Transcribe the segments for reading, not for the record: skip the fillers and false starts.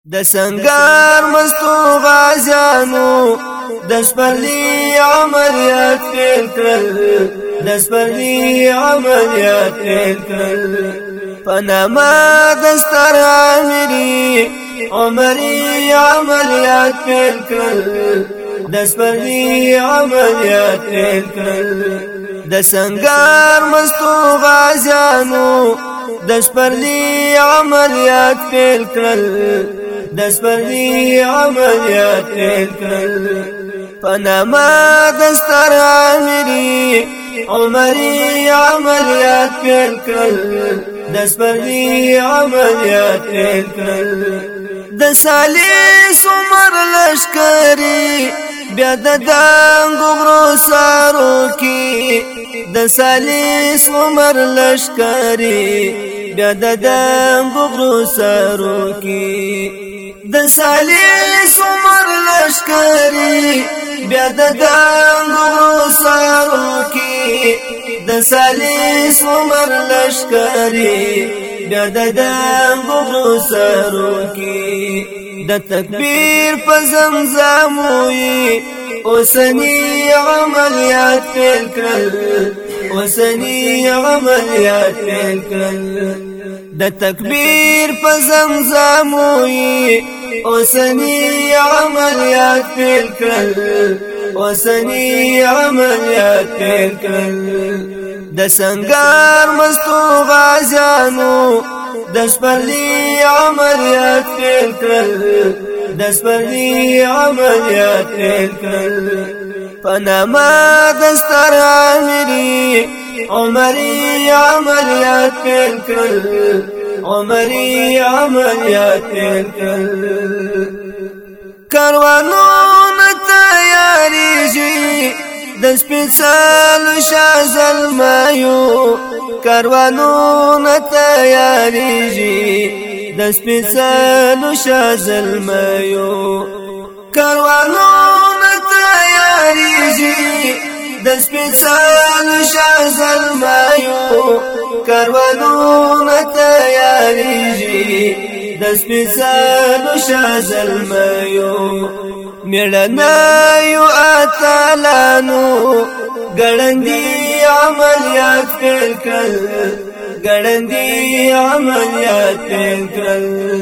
د سنگار مستو غازیانو د سپرلی عملیات پیل کړل د سپرلی عملیات پیل کړل پنما دستر عامری عمری عملیات پیل کړل د سپرلی عملیات پیل کړل د سنگار مستو غازیانو د سپرلی عملیات پیل کړل د سپرلی عملیات پیل کړل پنما دستر عامری عمری عملیات پیل کړل د سپرلی عملیات پیل کړل د سالیس عمر لشکری بیا د دنګو غرو سارو کی د سالیس عمر لشکری بیا د دنګو غرو سارو کی د سالیس عمر لشکری بیا د دنګو غرو سارو کی د سالیس عمر لشکری بیا د دنګو غرو سارو کی د تکبیر په زمزموي اوسنی عملیات پیل کړل اوسنی عملیات پیل کړل د تکبیر په زمزموي اوسنی عملیات پیل کړل اوسنی عملیات پیل کړل د سنگار مستو غازیانو د سپرلی عملیات پیل کړل د سپرلی عملیات پیل کړل پنما دستر عامری عمری عملیات پیل کړل عمری عملیات پیل کړل کاروانونه تیاریږي د سپیڅلو شاه زلمیو کاروانونه تیاریږي د سپیڅلو شاه زلمیو کاروانونه تیاریږي د سپیڅلو شاه زلمیو کاروانونه تیاریږي د سپیڅلو شاه زلمیو میړنیو اتلانو ګړندی عملیات پیل کړل ګړندی عملیات پیل کړل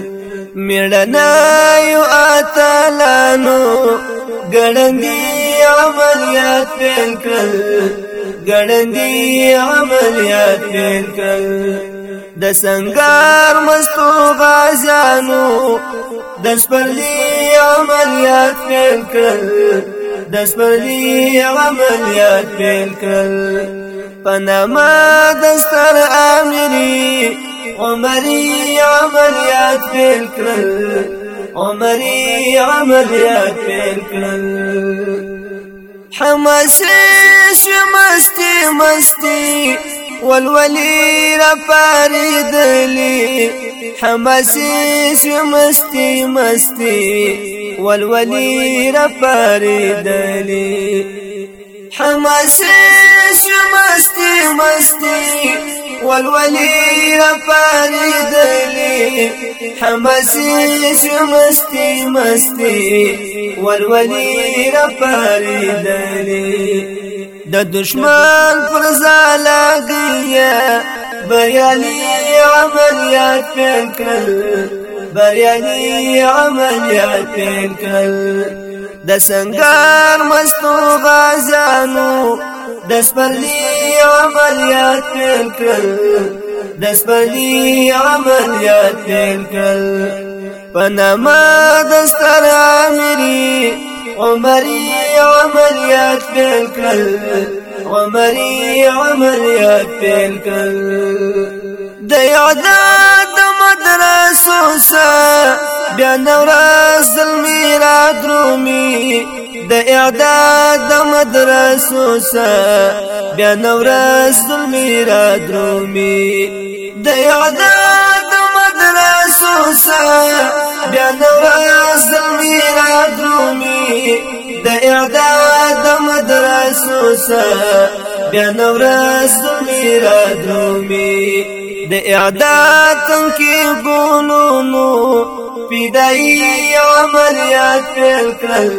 میړنیو اتلانو ګړندی عملیات پیل کړل ګړندی عملیات پیل کړل د سنگار مستو غازیانو د سپرلی عملیات پیل کړل د سپرلی عملیات پیل کړل پنما دستر عامری عمری عملیات پیل کړل عمری عملیات پیل کړل حماسي مستی مستی والولي رپاریدلی حماسي مستی مستی والولي رپاریدلی حماسي مستی مستی والولي رپاریدلی حماسي مستی مستی والولي رپاریدلی د دشمن پر زالګیا بریالی عملیات پیل کړل بریالی عملیات پیل کړل د سنگار مستو غازیانو د سپرلی عملیات پیل کړل د سپرلی عملیات پیل کړل پنما دستر عامری عمری عملیات پیل کړل عمری عملیات پیل کړل د اعداد مدرسو سره بیا نورز زلمی را درومي د اعداد مدرسو سره بیا نورز زلمی را درومي د اعداد مدرسو سره بیا نورز زلمی را درومي د اعداد مدرسو سره بیا نورز زلمی را درومي د اعداد تنکی ګونو فدائي عملیات پیل کړل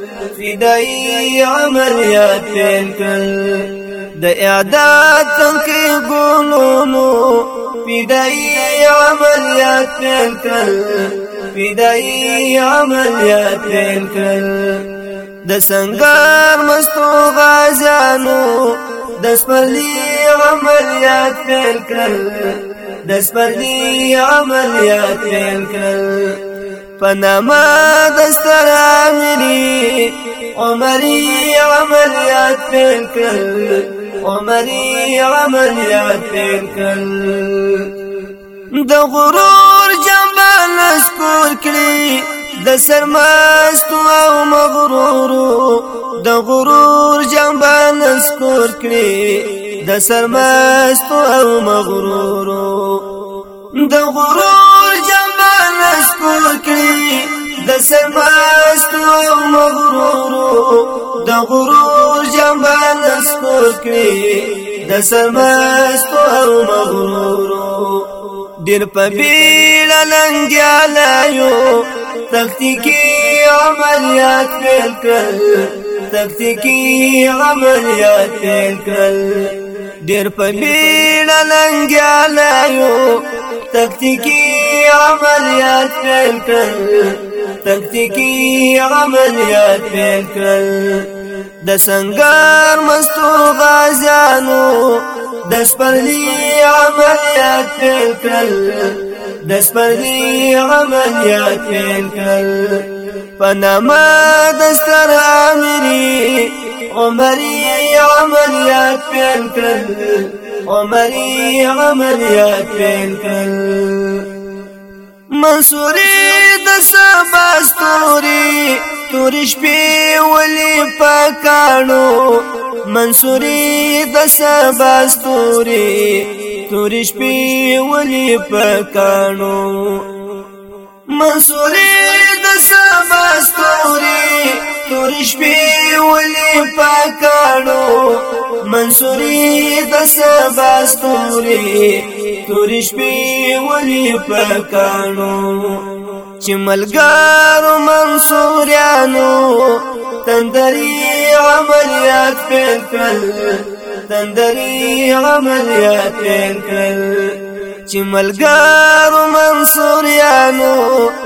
فدائي عملیات پیل کړل د اعداد تنقی ګولونو فدائي عملیات پیل کړل فدائي عملیات پیل کړل د سنگر مستو غازانو د سپرلی عملیات پیل کړل د سپرلی عملیات پیل کړل پنما دستر امری عمری عملیات پیل کړل عمری عملیات پیل کړل د غرور جنبه نسکور کړي د سرمستو او مغرورو د غرور جنبه نسکور کړي د سرمستو او مغرورو د غرور جنبه نسکور کړي د سرمستو او مغرورو د غرور جنبه نسکور کړي د سرمستو او مغرورو ډیر په بیړه لنګیالیو تکتیکی عملیات پیل کړل تکتیکی عملیات پیل کړل ډیر په بیړه لنګیالیو تکتیکی عملیات پیل کړل تکتیکی عملیات پیل کړل د سنگر مستو غازانو د سپرلی عملیات پیل کړل د سپرلی عملیات پیل کړل پنما دستر امری عمری عملیات پیل کړل عمری عملیات پیل کړل منصوری د سبا ستوري تورې شپې ولې پکانو منصوری د سبا ستوري تورې شپې ولې پکانو منصوری د سبا ستوري تورې شپې ولې پکانو منصوری د سبا ستوري تورې شپې ولې پکانو چې ملګرو منصوریانو تندري عملیات پیل کړل تندري عملیات پیل کړل چې ملګرو منصوریانو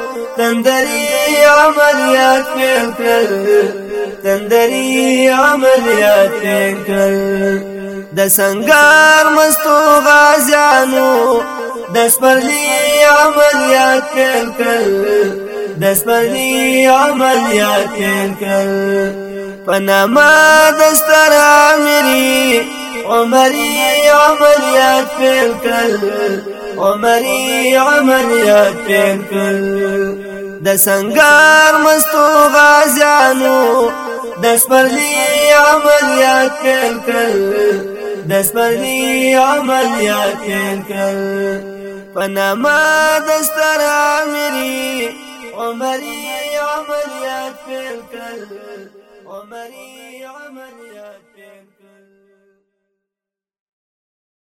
تندري عملیات پیل کړل تندري عملیات پیل کړل د سنگر مستو غازانو د سپرلی عملیات پیل کړل د سپرلی عملیات پیل کړل پنما دستر امری عمری عملیات پیل کړل عمری عملیات پیل کړل د سنگر مستو غازانو د سپرلی عملیات پیل کړل د سپرلی عملیات پیل کړل پنما دستر امری عمری عملیات پیل کړل عمری عملیات